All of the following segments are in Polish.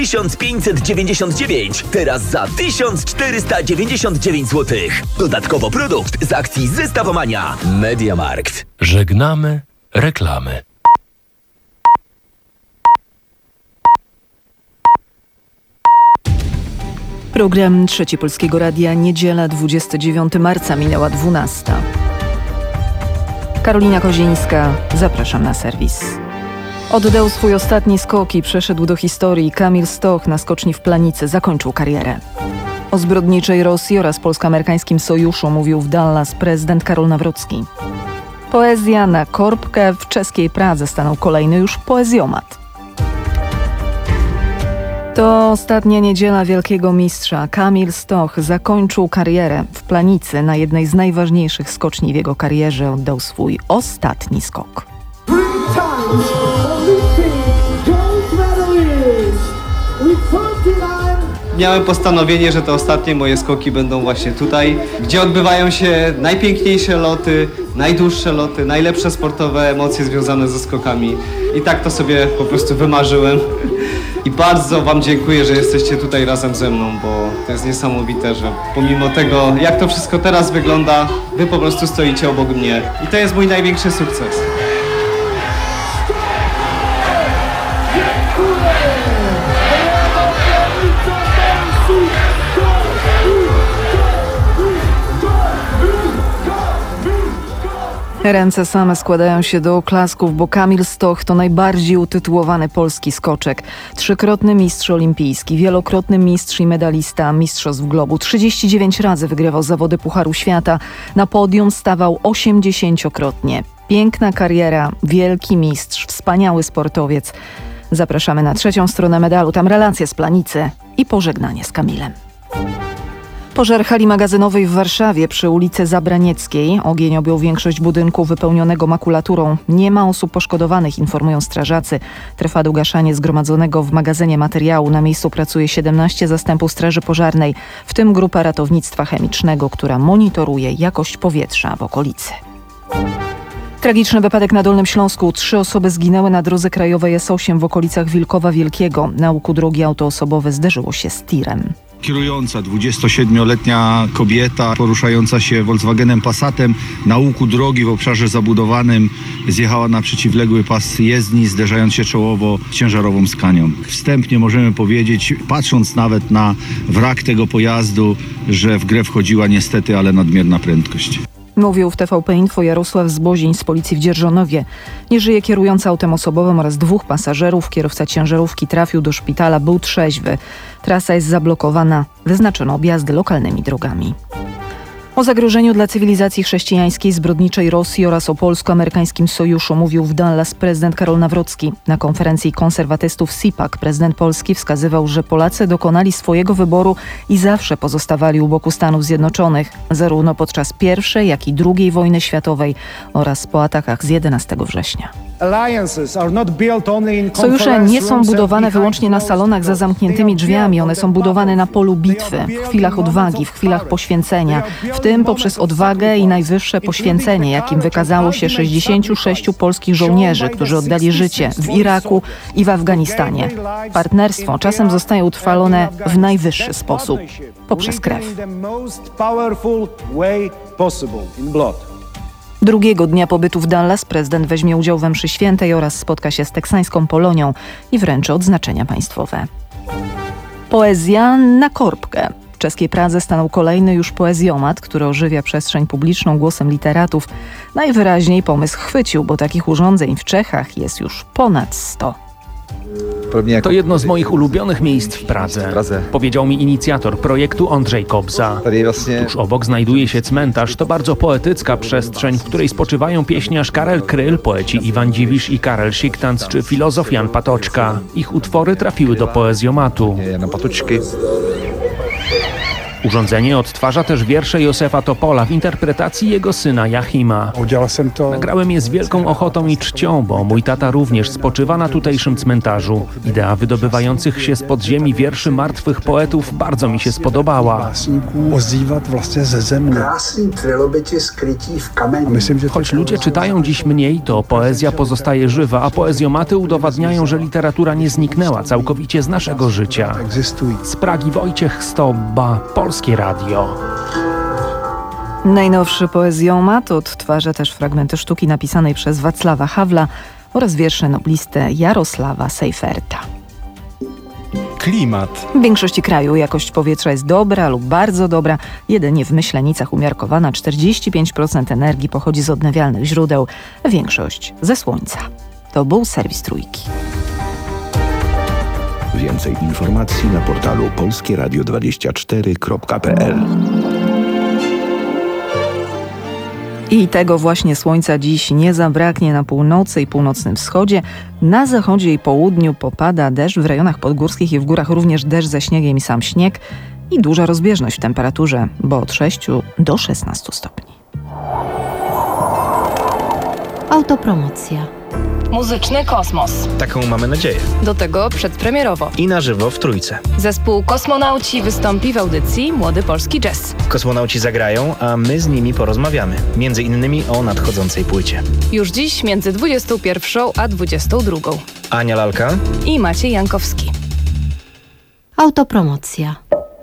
1599, teraz za 1499 zł. Dodatkowo produkt z akcji Zestawomania. MediaMarkt. Żegnamy reklamy. Program Trzeci Polskiego Radia, niedziela 29 marca, minęła 12. Karolina Kozińska, zapraszam na serwis. Oddał swój ostatni skok i przeszedł do historii. Kamil Stoch na skoczni w Planicy zakończył karierę. O zbrodniczej Rosji oraz polsko-amerykańskim sojuszu mówił w Dallas prezydent Karol Nawrocki. Poezja na korbkę. W czeskiej Pradze stanął kolejny już poezjomat. To ostatnia niedziela wielkiego mistrza. Kamil Stoch zakończył karierę w Planicy. Na jednej z najważniejszych skoczni w jego karierze oddał swój ostatni skok. Miałem postanowienie, że te ostatnie moje skoki będą właśnie tutaj, gdzie odbywają się najpiękniejsze loty, najdłuższe loty, najlepsze sportowe emocje związane ze skokami. I tak to sobie po prostu wymarzyłem. I bardzo Wam dziękuję, że jesteście tutaj razem ze mną, bo to jest niesamowite, że pomimo tego, jak to wszystko teraz wygląda, Wy po prostu stoicie obok mnie. I to jest mój największy sukces. Ręce same składają się do oklasków, bo Kamil Stoch to najbardziej utytułowany polski skoczek. Trzykrotny mistrz olimpijski, wielokrotny mistrz i medalista Mistrzostw Globu. 39 razy wygrywał zawody Pucharu Świata. Na podium stawał 80-krotnie. Piękna kariera, wielki mistrz, wspaniały sportowiec. Zapraszamy na trzecią stronę medalu. Tam relacje z Planicy i pożegnanie z Kamilem. Pożar hali magazynowej w Warszawie przy ulicy Zabranieckiej. Ogień objął większość budynku wypełnionego makulaturą. Nie ma osób poszkodowanych, informują strażacy. Trwa ugaszanie zgromadzonego w magazynie materiału. Na miejscu pracuje 17 zastępów straży pożarnej, w tym grupa ratownictwa chemicznego, która monitoruje jakość powietrza w okolicy. Tragiczny wypadek na Dolnym Śląsku. 3 osoby zginęły na drodze krajowej S8 w okolicach Wilkowa Wielkiego. Na łuku drogi auto osobowe zderzyło się z tirem. Kierująca 27-letnia kobieta poruszająca się Volkswagenem Passatem na łuku drogi w obszarze zabudowanym zjechała na przeciwległy pas jezdni, zderzając się czołowo z ciężarową Scanią. Wstępnie możemy powiedzieć, patrząc nawet na wrak tego pojazdu, że w grę wchodziła niestety, ale nadmierna prędkość. Mówił w TVP Info Jarosław Zbozień z policji w Dzierżonowie. Nie żyje kierująca autem osobowym oraz 2 pasażerów. Kierowca ciężarówki trafił do szpitala, był trzeźwy. Trasa jest zablokowana, wyznaczono objazdy lokalnymi drogami. O zagrożeniu dla cywilizacji chrześcijańskiej, zbrodniczej Rosji oraz o polsko-amerykańskim sojuszu mówił w Dallas prezydent Karol Nawrocki. Na konferencji konserwatystów CIPAC prezydent Polski wskazywał, że Polacy dokonali swojego wyboru i zawsze pozostawali u boku Stanów Zjednoczonych, zarówno podczas I, jak i II wojny światowej oraz po atakach z 11 września. Sojusze nie są budowane wyłącznie na salonach za zamkniętymi drzwiami. One są budowane na polu bitwy, w chwilach odwagi, w chwilach poświęcenia, w tym poprzez odwagę i najwyższe poświęcenie, jakim wykazało się 66 polskich żołnierzy, którzy oddali życie w Iraku i w Afganistanie. Partnerstwo czasem zostaje utrwalone w najwyższy sposób, poprzez krew. Drugiego dnia pobytu w Dallas prezydent weźmie udział we mszy świętej oraz spotka się z teksańską Polonią i wręczy odznaczenia państwowe. Poezja na korbkę. W czeskiej Pradze stanął kolejny już poezjomat, który ożywia przestrzeń publiczną głosem literatów. Najwyraźniej pomysł chwycił, bo takich urządzeń w Czechach jest już ponad 100. To jedno z moich ulubionych miejsc w Pradze, powiedział mi inicjator projektu Andrzej Kobza. Tuż obok znajduje się cmentarz. To bardzo poetycka przestrzeń, w której spoczywają pieśniarz Karel Kryl, poeci Iwan Dziwisz i Karel Siktanc, czy filozof Jan Patočka. Ich utwory trafiły do poezjomatu. Urządzenie odtwarza też wiersze Józefa Topola w interpretacji jego syna Jachima. Nagrałem je z wielką ochotą i czcią, bo mój tata również spoczywa na tutejszym cmentarzu. Idea wydobywających się z podziemi wierszy martwych poetów bardzo mi się spodobała. Choć ludzie czytają dziś mniej, to poezja pozostaje żywa, a poezjomaty udowadniają, że literatura nie zniknęła całkowicie z naszego życia. Z Pragi Wojciech Stobba, Polskie Radio. Najnowszy poezjomat odtwarza też fragmenty sztuki napisanej przez Wacława Hawla oraz wiersze noblisty Jarosława Seiferta. Klimat. W większości kraju jakość powietrza jest dobra lub bardzo dobra. Jedynie w Myślenicach umiarkowana 45% energii pochodzi z odnawialnych źródeł, większość ze słońca. To był serwis Trójki. Więcej informacji na portalu polskieradio24.pl. I tego właśnie słońca dziś nie zabraknie na północy i północnym wschodzie. Na zachodzie i południu popada deszcz, w rejonach podgórskich i w górach również deszcz ze śniegiem i sam śnieg. I duża rozbieżność w temperaturze, bo od 6 do 16 stopni. Autopromocja. Muzyczny kosmos. Taką mamy nadzieję. Do tego przedpremierowo. I na żywo w Trójce. Zespół Kosmonauci wystąpi w audycji Młody Polski Jazz. Kosmonauci zagrają, a my z nimi porozmawiamy. Między innymi o nadchodzącej płycie. Już dziś między 21 a 22. Ania Lalka I Maciej Jankowski. Autopromocja.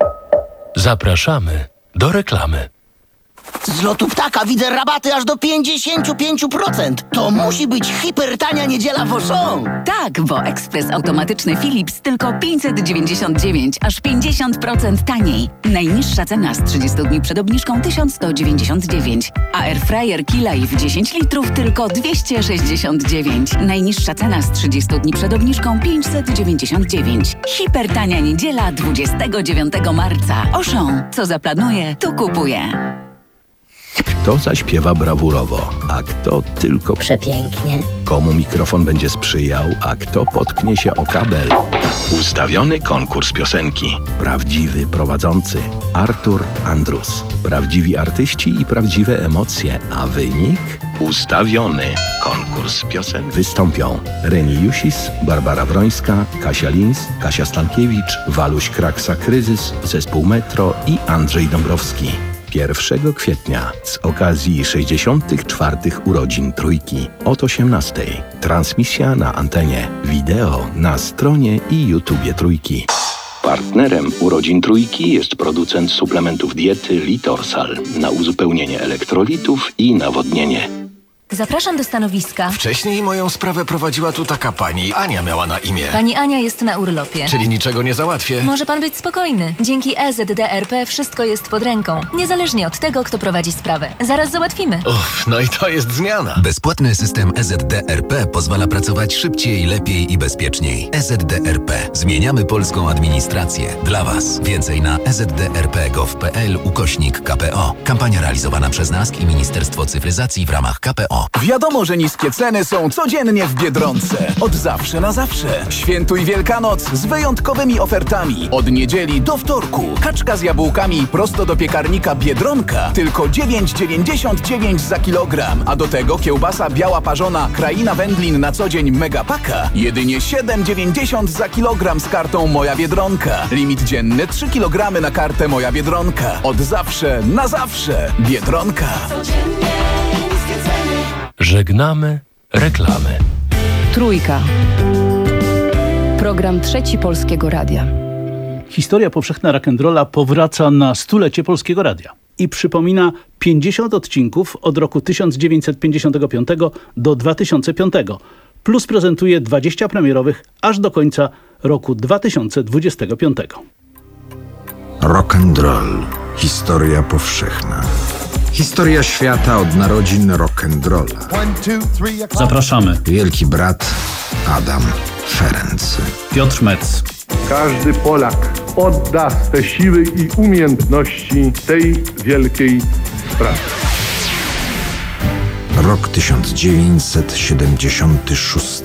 Zapraszamy do reklamy. Z lotu ptaka widzę rabaty aż do 55%. To musi być hipertania niedziela w Auchan. Tak, bo ekspres automatyczny Philips tylko 599, aż 50% taniej. Najniższa cena z 30 dni przed obniżką 1199, a airfryer Key-Life 10 litrów tylko 269. Najniższa cena z 30 dni przed obniżką 599. Hipertania niedziela 29 marca. Auchan. Co zaplanuje, to kupuje. Kto zaśpiewa brawurowo, a kto tylko Przepięknie. komu mikrofon będzie sprzyjał, a kto potknie się o kabel. Ustawiony konkurs piosenki. Prawdziwy prowadzący Artur Andrus. Prawdziwi artyści i prawdziwe emocje, a wynik? Ustawiony konkurs piosenki. Wystąpią Reni Jusis, Barbara Wrońska, Kasia Lins, Kasia Stankiewicz, Waluś Kraksa-Kryzys, Zespół Metro i Andrzej Dąbrowski. 1 kwietnia z okazji 64. urodzin Trójki od 18:00. Transmisja na antenie, wideo na stronie i YouTubie Trójki. Partnerem urodzin Trójki jest producent suplementów diety Litorsal na uzupełnienie elektrolitów i nawodnienie. Zapraszam do stanowiska. Wcześniej moją sprawę prowadziła tu taka pani. Ania miała na imię. Pani Ania jest na urlopie. Czyli niczego nie załatwię. Może pan być spokojny. Dzięki EZDRP wszystko jest pod ręką. Niezależnie od tego, kto prowadzi sprawę. Zaraz załatwimy. Uff, no i to jest zmiana. Bezpłatny system EZDRP pozwala pracować szybciej, lepiej i bezpieczniej. EZDRP. Zmieniamy polską administrację. Dla Was. Więcej na ezdrp.gov.pl/KPO. Kampania realizowana przez NASK i Ministerstwo Cyfryzacji w ramach KPO. Wiadomo, że niskie ceny są codziennie w Biedronce. Od zawsze na zawsze. Świętuj Wielkanoc z wyjątkowymi ofertami. Od niedzieli do wtorku. Kaczka z jabłkami prosto do piekarnika Biedronka. Tylko 9,99 za kilogram. A do tego kiełbasa biała parzona Kraina Wędlin na co dzień Megapaka. Jedynie 7,90 za kilogram z kartą Moja Biedronka. Limit dzienny 3 kg na kartę Moja Biedronka. Od zawsze na zawsze. Biedronka. Żegnamy reklamy. Trójka. Program Trzeci Polskiego Radia. Historia powszechna rock'n'rolla powraca na 100-lecie Polskiego Radia i przypomina 50 odcinków od roku 1955 do 2005, plus prezentuje 20 premierowych aż do końca roku 2025. Rock'n'roll. Historia powszechna. Historia świata od narodzin rock'n'rolla. Zapraszamy. Wielki brat Adam Ferenc. Piotr Metz. Każdy Polak odda swe siły i umiejętności tej wielkiej sprawie. Rok 1976.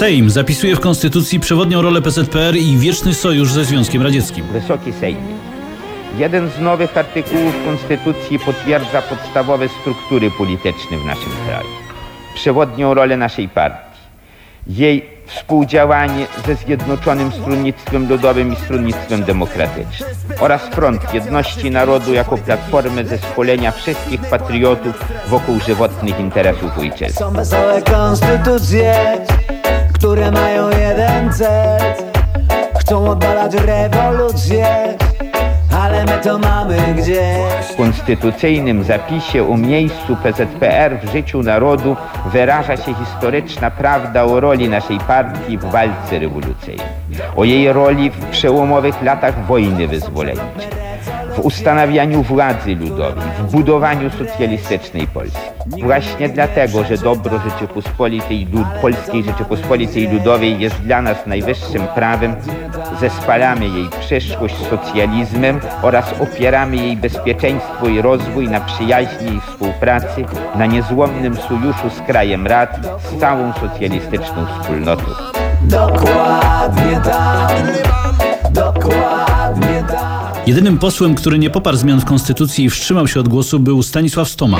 Sejm zapisuje w Konstytucji przewodnią rolę PZPR i wieczny sojusz ze Związkiem Radzieckim. Wysoki Sejmie. Jeden z nowych artykułów Konstytucji potwierdza podstawowe struktury polityczne w naszym kraju. Przewodnią rolę naszej partii. Jej współdziałanie ze Zjednoczonym Stronnictwem Ludowym i Stronnictwem Demokratycznym oraz Front Jedności Narodu jako platformę zespolenia wszystkich patriotów wokół żywotnych interesów ojczyzny. Są wesołe konstytucje, które mają jeden cel. Chcą oddalać rewolucję, ale my to mamy gdzieś. W konstytucyjnym zapisie o miejscu PZPR w życiu narodu wyraża się historyczna prawda o roli naszej partii w walce rewolucyjnej, o jej roli w przełomowych latach wojny wyzwoleńczej, w ustanawianiu władzy ludowej, w budowaniu socjalistycznej Polski. Właśnie dlatego, że dobro Polskiej Rzeczypospolitej Ludowej jest dla nas najwyższym prawem, zespalamy jej przyszłość socjalizmem oraz opieramy jej bezpieczeństwo i rozwój na przyjaźni i współpracy, na niezłomnym sojuszu z krajem rad, z całą socjalistyczną wspólnotą. Dokładnie tak. Dokładnie tak. Jedynym posłem, który nie poparł zmian w Konstytucji i wstrzymał się od głosu, był Stanisław Stoma.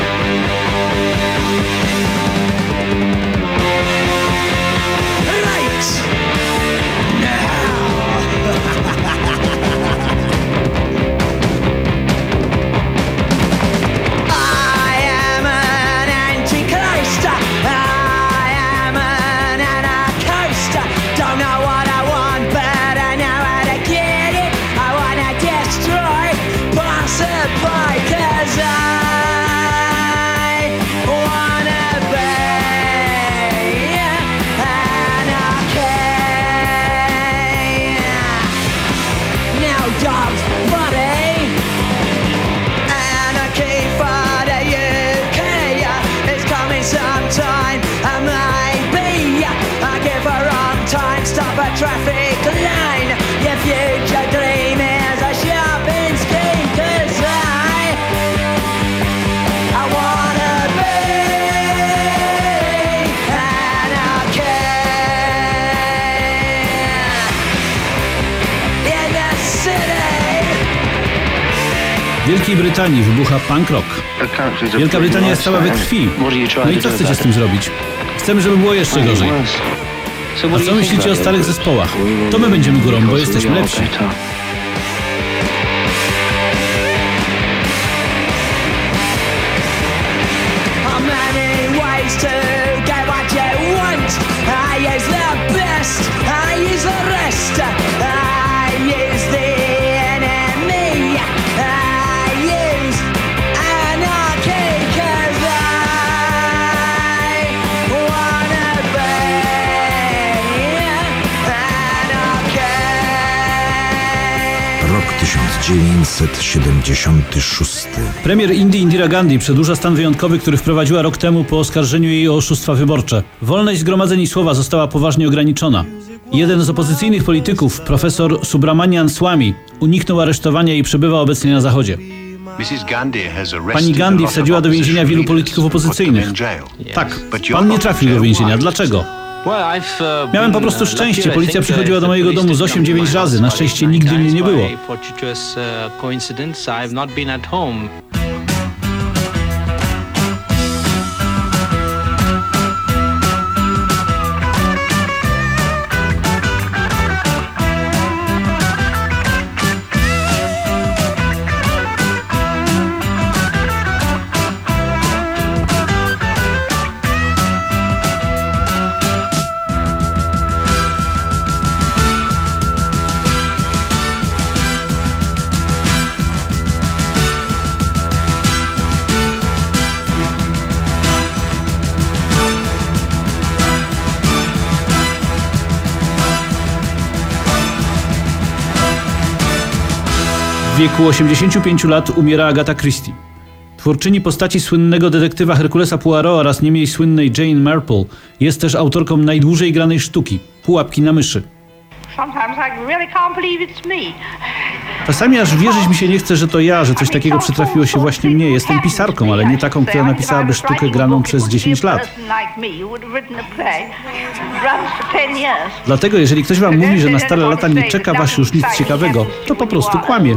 Traffic line, your future dream is a shopping scheme, 'cause I wanna be anarchy in the city. W Wielkiej Brytanii wybucha punk rock. Wielka Brytania jest cała we krwi. No i co chcecie z tym zrobić? Chcemy, żeby było jeszcze gorzej. A co myślicie o starych zespołach? To my będziemy górą, bo jesteśmy lepsi. Rok 1976. Premier Indii Indira Gandhi przedłuża stan wyjątkowy, który wprowadziła rok temu po oskarżeniu jej o oszustwa wyborcze. Wolność zgromadzeń i słowa została poważnie ograniczona. Jeden z opozycyjnych polityków, profesor Subramanian Swamy, uniknął aresztowania i przebywa obecnie na Zachodzie. Pani Gandhi wsadziła do więzienia wielu polityków opozycyjnych. Tak, pan nie trafił do więzienia. Dlaczego? Miałem po prostu szczęście. Policja przychodziła do mojego domu z 8-9 razy. Na szczęście nigdy mnie nie było. W wieku 85 lat umiera Agatha Christie. Twórczyni postaci słynnego detektywa Herkulesa Poirot oraz nie mniej słynnej Jane Marple jest też autorką najdłużej granej sztuki – Pułapki na myszy. Czasami aż wierzyć mi się nie chce, że to ja, że coś takiego przytrafiło się właśnie mnie. Jestem pisarką, ale nie taką, która napisałaby sztukę graną przez 10 lat. Dlatego, jeżeli ktoś wam mówi, że na stare lata nie czeka was już nic ciekawego, to po prostu kłamie.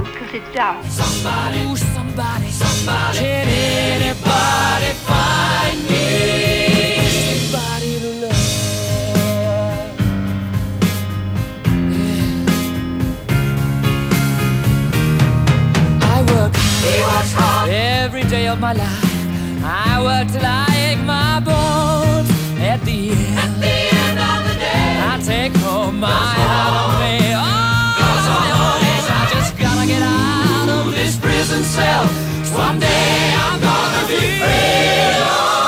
Every day of my life, I work till I ache my bones. At the end of the day, I take home my heart on me. Oh, I just gotta get out of this prison cell. Someday I'm gonna be free.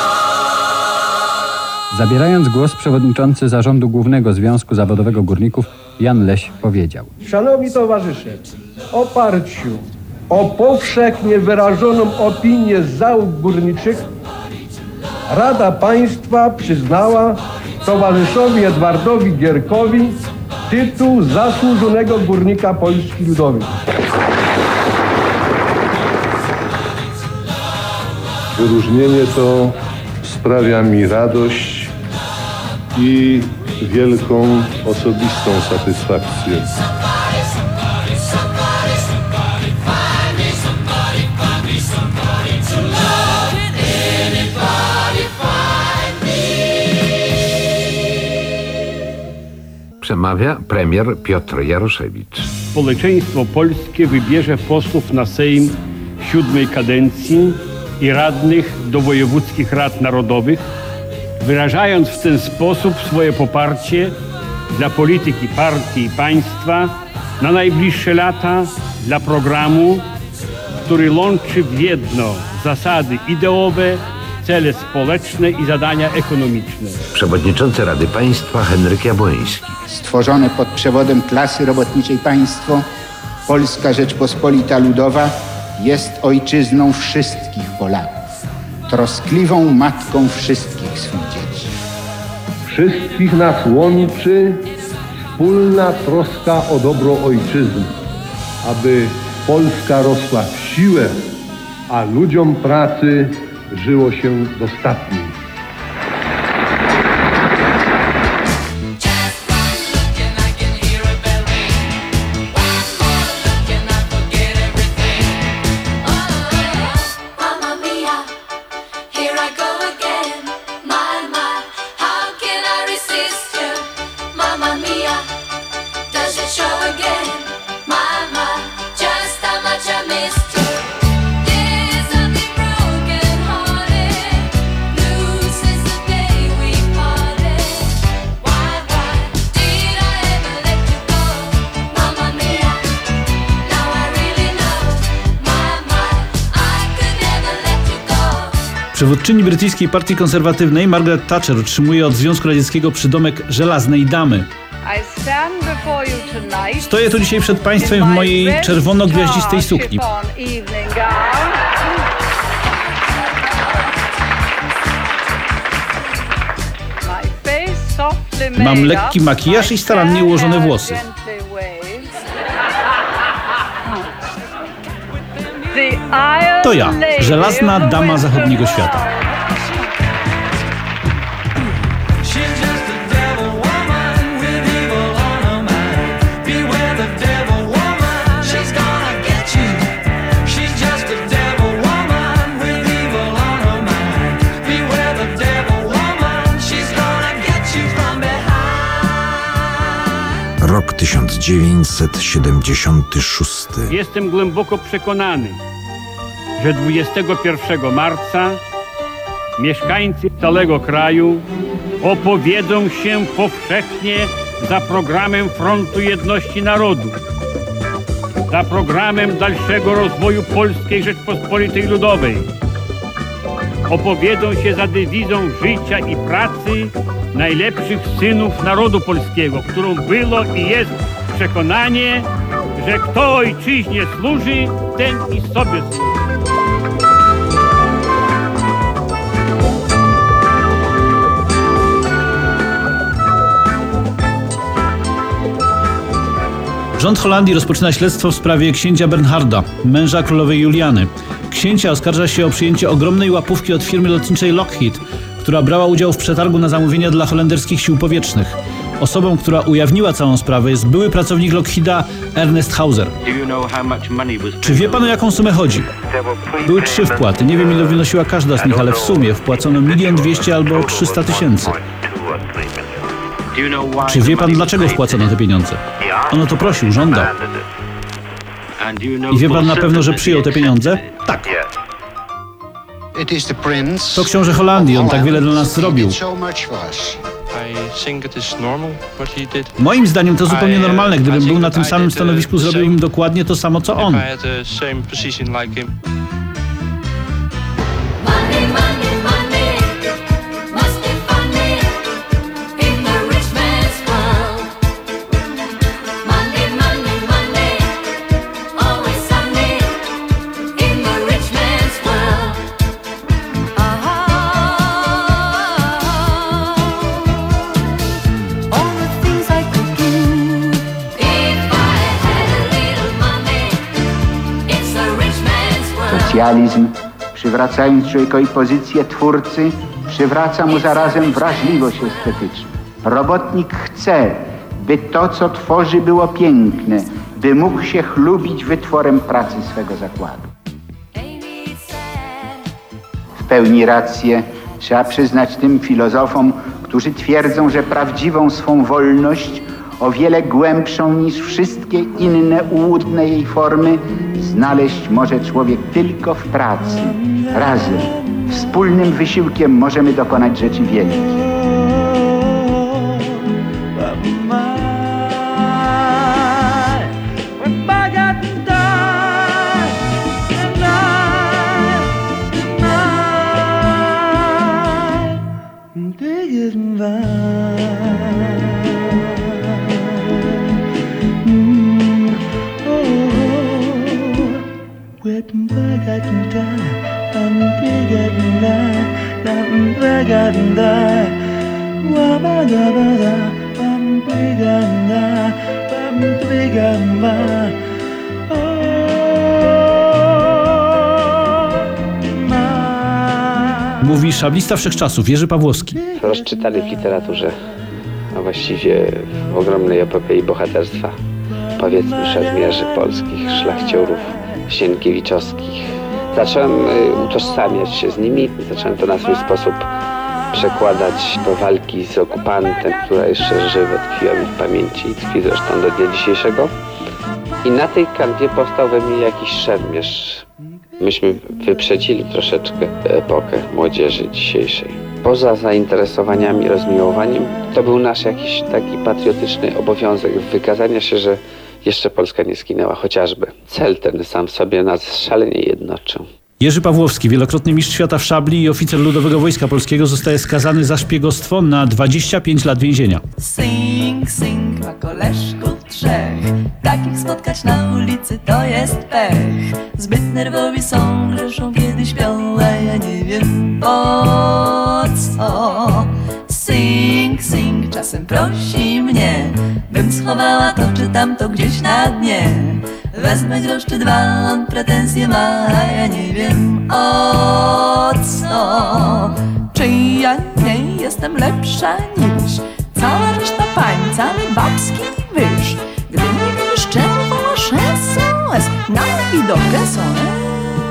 Zabierając głos, przewodniczący Zarządu Głównego Związku Zawodowego Górników Jan Leś powiedział: Szanowni towarzysze, w oparciu o powszechnie wyrażoną opinię z załóg górniczych Rada Państwa przyznała towarzyszowi Edwardowi Gierkowi tytuł zasłużonego górnika Polski Ludowej. Wyróżnienie to sprawia mi radość i wielką osobistą satysfakcję. Przemawia premier Piotr Jaroszewicz. Społeczeństwo polskie wybierze posłów na Sejm 7. kadencji i radnych do wojewódzkich rad narodowych, wyrażając w ten sposób swoje poparcie dla polityki partii i państwa na najbliższe lata, dla programu, który łączy w jedno zasady ideowe, cele społeczne i zadania ekonomiczne. Przewodniczący Rady Państwa Henryk Jabłoński. Stworzone pod przewodem klasy robotniczej państwo, Polska Rzeczpospolita Ludowa jest ojczyzną wszystkich Polaków, troskliwą matką wszystkich swych dzieci. Wszystkich nas łączy wspólna troska o dobro ojczyzny, aby Polska rosła w siłę, a ludziom pracy żyło się dostatnio. Przywódczyni brytyjskiej partii konserwatywnej Margaret Thatcher otrzymuje od Związku Radzieckiego przydomek Żelaznej Damy. Stoję tu dzisiaj przed Państwem w mojej czerwono-gwiaździstej sukni. Mam lekki makijaż i starannie ułożone włosy. To ja, Żelazna Dama Zachodniego Świata. Rok 1976. Jestem głęboko przekonany, że 21 marca mieszkańcy całego kraju opowiedzą się powszechnie za programem Frontu Jedności Narodu, za programem dalszego rozwoju Polskiej Rzeczpospolitej Ludowej. Opowiedzą się za dewizą życia i pracy najlepszych synów narodu polskiego, którą było i jest przekonanie, że kto ojczyźnie służy, ten i sobie służy. Rząd Holandii rozpoczyna śledztwo w sprawie księcia Bernharda, męża królowej Juliany. Księcia oskarża się o przyjęcie ogromnej łapówki od firmy lotniczej Lockheed, która brała udział w przetargu na zamówienia dla holenderskich sił powietrznych. Osobą, która ujawniła całą sprawę, jest były pracownik Lockheeda Ernest Hauser. Czy wie pan, o jaką sumę chodzi? Były 3 wpłaty. Nie wiem, ile wynosiła każda z nich, ale w sumie wpłacono 1 200 000 albo 300 000. Czy wie pan, dlaczego wpłacono te pieniądze? On o to prosił, żądał. I wie pan na pewno, że przyjął te pieniądze? Tak. To książę Holandii, on tak wiele dla nas zrobił. Moim zdaniem to zupełnie normalne. Gdybym był na tym samym stanowisku, zrobiłbym dokładnie to samo, co on. Socjalizm, przywracając człowiekowi pozycję twórcy, przywraca mu zarazem wrażliwość estetyczną. Robotnik chce, by to, co tworzy, było piękne, by mógł się chlubić wytworem pracy swego zakładu. W pełni rację trzeba przyznać tym filozofom, którzy twierdzą, że prawdziwą swą wolność, o wiele głębszą niż wszystkie inne ułudne jej formy, znaleźć może człowiek tylko w pracy. Razem, wspólnym wysiłkiem możemy dokonać rzeczy wielkich. Mówi szablista wszechczasów Jerzy Pawłowski. Rozczytany w literaturze, a właściwie w ogromnej epopei bohaterstwa, powiedzmy szermierzy polskich, szlachciorów, sienkiewiczowskich. Zacząłem utożsamiać się z nimi, zacząłem to na swój sposób przekładać do walki z okupantem, która jeszcze żywo tkwiła mi w pamięci i tkwi zresztą do dnia dzisiejszego. I na tej kanwie powstał we mnie jakiś szermierz. Myśmy wyprzedzili troszeczkę epokę młodzieży dzisiejszej. Poza zainteresowaniami, rozmiłowaniem, to był nasz jakiś taki patriotyczny obowiązek wykazania się, że jeszcze Polska nie skinęła, chociażby. Cel ten sam w sobie nas szalenie jednoczył. Jerzy Pawłowski, wielokrotny mistrz świata w szabli i oficer Ludowego Wojska Polskiego, zostaje skazany za szpiegostwo na 25 lat więzienia. Sing, sing, ma koleżków 3. Takich spotkać na ulicy to jest pech. Zbyt nerwowi są, grzeszą kiedy śpią, a ja nie wiem po co. Sing, sing, czasem prosi mnie, bym schowała to czy tamto gdzieś na dnie. Wezmę grosz czy 2, on pretensje ma, a ja nie wiem o co. Czy ja nie jestem lepsza niż cała reszta pań, cały babski wyż. Gdy nie wiesz czemu wołasz SOS, na widokę SOS.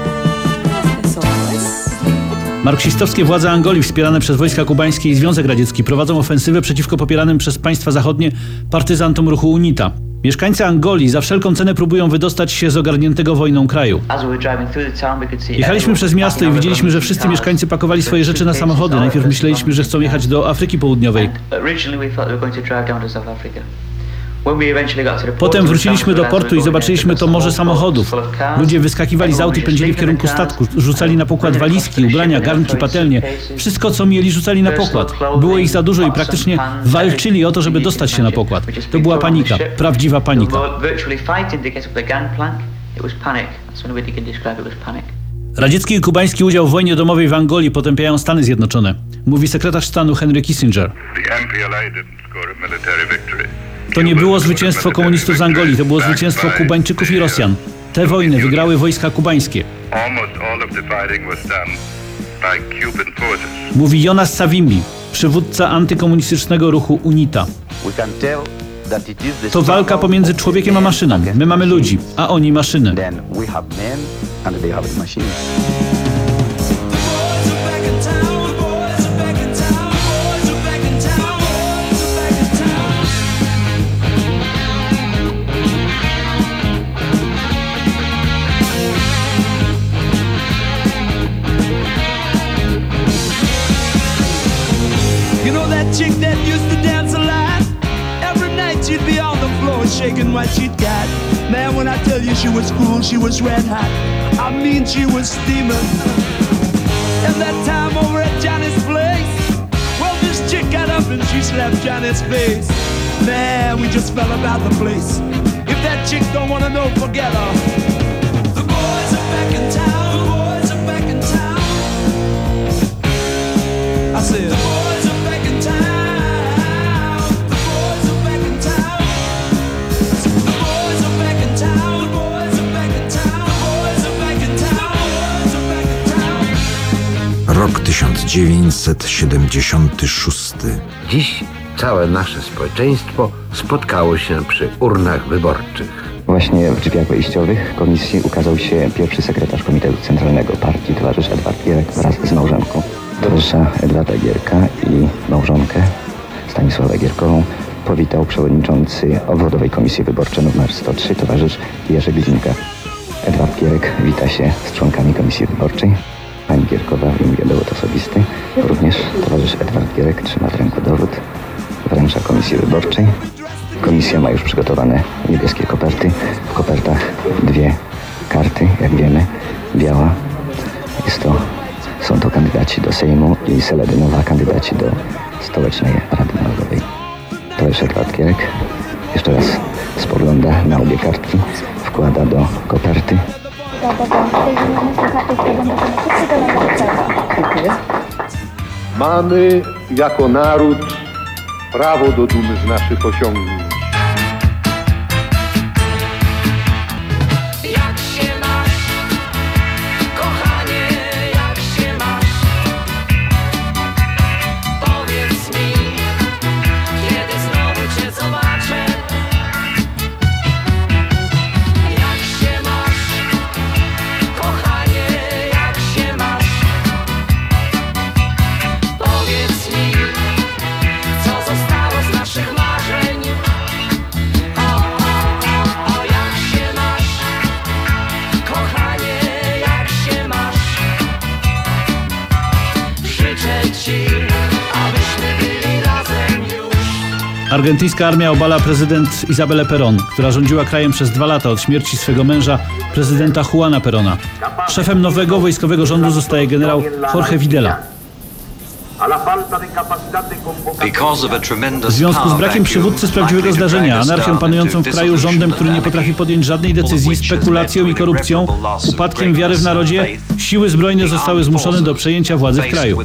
Marksistowskie władze Angolii, wspierane przez wojska kubańskie i Związek Radziecki, prowadzą ofensywę przeciwko popieranym przez państwa zachodnie partyzantom ruchu UNITA. Mieszkańcy Angolii za wszelką cenę próbują wydostać się z ogarniętego wojną kraju. Jechaliśmy przez miasto i widzieliśmy, że wszyscy mieszkańcy pakowali swoje rzeczy na samochody. Najpierw myśleliśmy, że chcą jechać do Afryki Południowej. Potem wróciliśmy do portu i zobaczyliśmy to morze samochodów. Ludzie wyskakiwali z aut i pędzili w kierunku statku. Rzucali na pokład walizki, ubrania, garnki, patelnie. Wszystko, co mieli, rzucali na pokład. Było ich za dużo i praktycznie walczyli o to, żeby dostać się na pokład. To była panika, prawdziwa panika. Radziecki i kubański udział w wojnie domowej w Angolii potępiają Stany Zjednoczone. Mówi sekretarz stanu Henry Kissinger. To nie było zwycięstwo komunistów z Angolii, to było zwycięstwo Kubańczyków i Rosjan. Te wojny wygrały wojska kubańskie. Mówi Jonas Savimbi, przywódca antykomunistycznego ruchu UNITA. To walka pomiędzy człowiekiem a maszyną. My mamy ludzi, a oni maszyny. You know that chick that used to dance a lot? Every night she'd be on the floor shaking what she'd got. Man, when I tell you she was cool, she was red hot. I mean, she was steaming. And that time over at Johnny's place, well, this chick got up and she slapped Johnny's face. Man, we just fell about the place. If that chick don't wanna know, forget her. The boys are back in town. The boys are back in town. I said, the boys are back in town. The boys are back in town. The boys are back in town. The boys are back in town. The boys are back in town. The boys are back in town. Rok 1976. Dziś całe nasze społeczeństwo spotkało się przy urnach wyborczych. Właśnie w drzwiach wejściowych komisji ukazał się pierwszy sekretarz Komitetu Centralnego Partii, towarzysz Edward Gierek wraz z małżonką. Towarzysza Edwarda Gierka i małżonkę Stanisławę Gierkową powitał przewodniczący Obwodowej Komisji Wyborczej nr 103, towarzysz Jerzy Glinka. Edward Gierek wita się z członkami Komisji Wyborczej. Pani Gierkowa wyjmuje dowód osobisty. Również towarzysz Edward Gierek trzyma w ręku dowód, wręcza Komisji Wyborczej. Komisja ma już przygotowane niebieskie koperty. W kopertach dwie karty, jak wiemy, biała. Są to kandydaci do Sejmu i Seledynowa, kandydaci do Stołecznej Rady Narodowej. Towarzysz Edward Gierek jeszcze raz spogląda na obie kartki, wkłada do koperty. Mamy jako naród prawo do dumy z naszych osiągnięć. Jak się masz, kochanie, jak się masz? Powiedz mi, kiedy znowu cię zobaczę. Jak się masz, kochanie, jak się masz? Powiedz mi, co zostało z naszych marzeń. O, jak się masz, kochanie, jak się masz? Życzę ci, abyśmy byli razem już. Argentyńska armia obala prezydent Izabelę Perón, która rządziła krajem przez 2 lata od śmierci swego męża, prezydenta Juana Perona. Szefem nowego wojskowego rządu zostaje generał Jorge Videla. W związku z brakiem przywódcy z prawdziwego zdarzenia, anarchią panującą w kraju, rządem, który nie potrafi podjąć żadnej decyzji, spekulacją i korupcją, upadkiem wiary w narodzie, siły zbrojne zostały zmuszone do przejęcia władzy w kraju.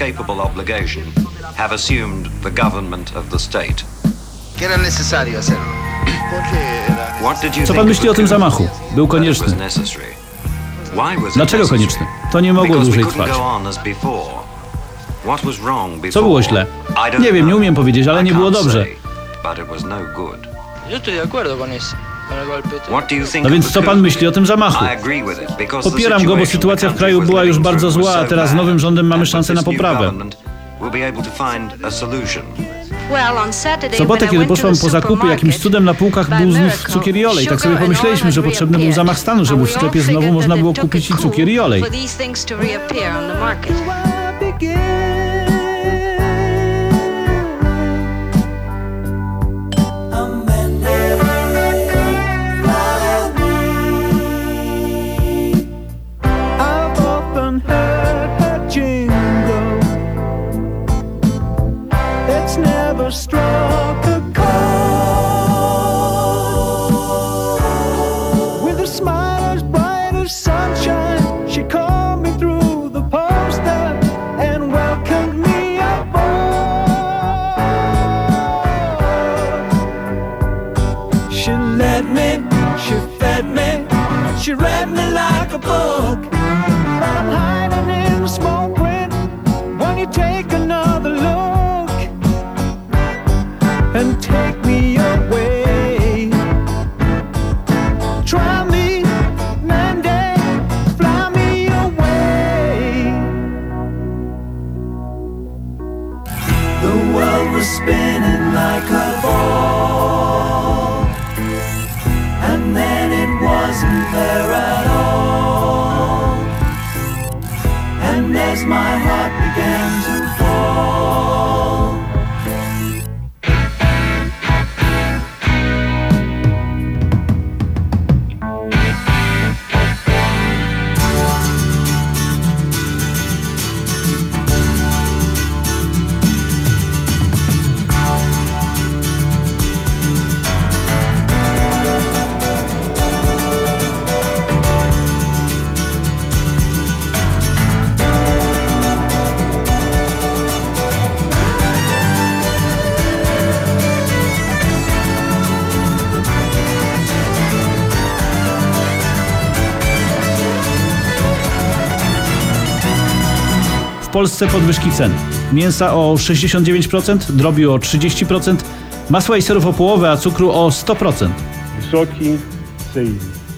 Co pan myśli o tym zamachu? Był konieczny. Dlaczego konieczny? To nie mogło dłużej trwać. Co było źle? Nie wiem, nie umiem powiedzieć, ale nie było dobrze. No więc co pan myśli o tym zamachu? Popieram go, bo sytuacja w kraju była już bardzo zła, a teraz z nowym rządem mamy szansę na poprawę. W sobotę, kiedy poszłam po zakupy, jakimś cudem na półkach był znów cukier i olej. Tak sobie pomyśleliśmy, że potrzebny był zamach stanu, żeby w sklepie znowu można było kupić i cukier i olej. Struck a chord with a smile as bright as sunshine. She called me through the post and welcomed She led me, she fed me, she read me like a book. I'm hiding in the smoke when you take another look and take me away. Try me, Monday, fly me away. The world was spinning like a ball, and then it wasn't there at all. And as my heart began to fall, W Polsce podwyżki cen. Mięsa o 69%, drobiu o 30%, masła i serów o połowę, a cukru o 100%. Wysoki Sejmie.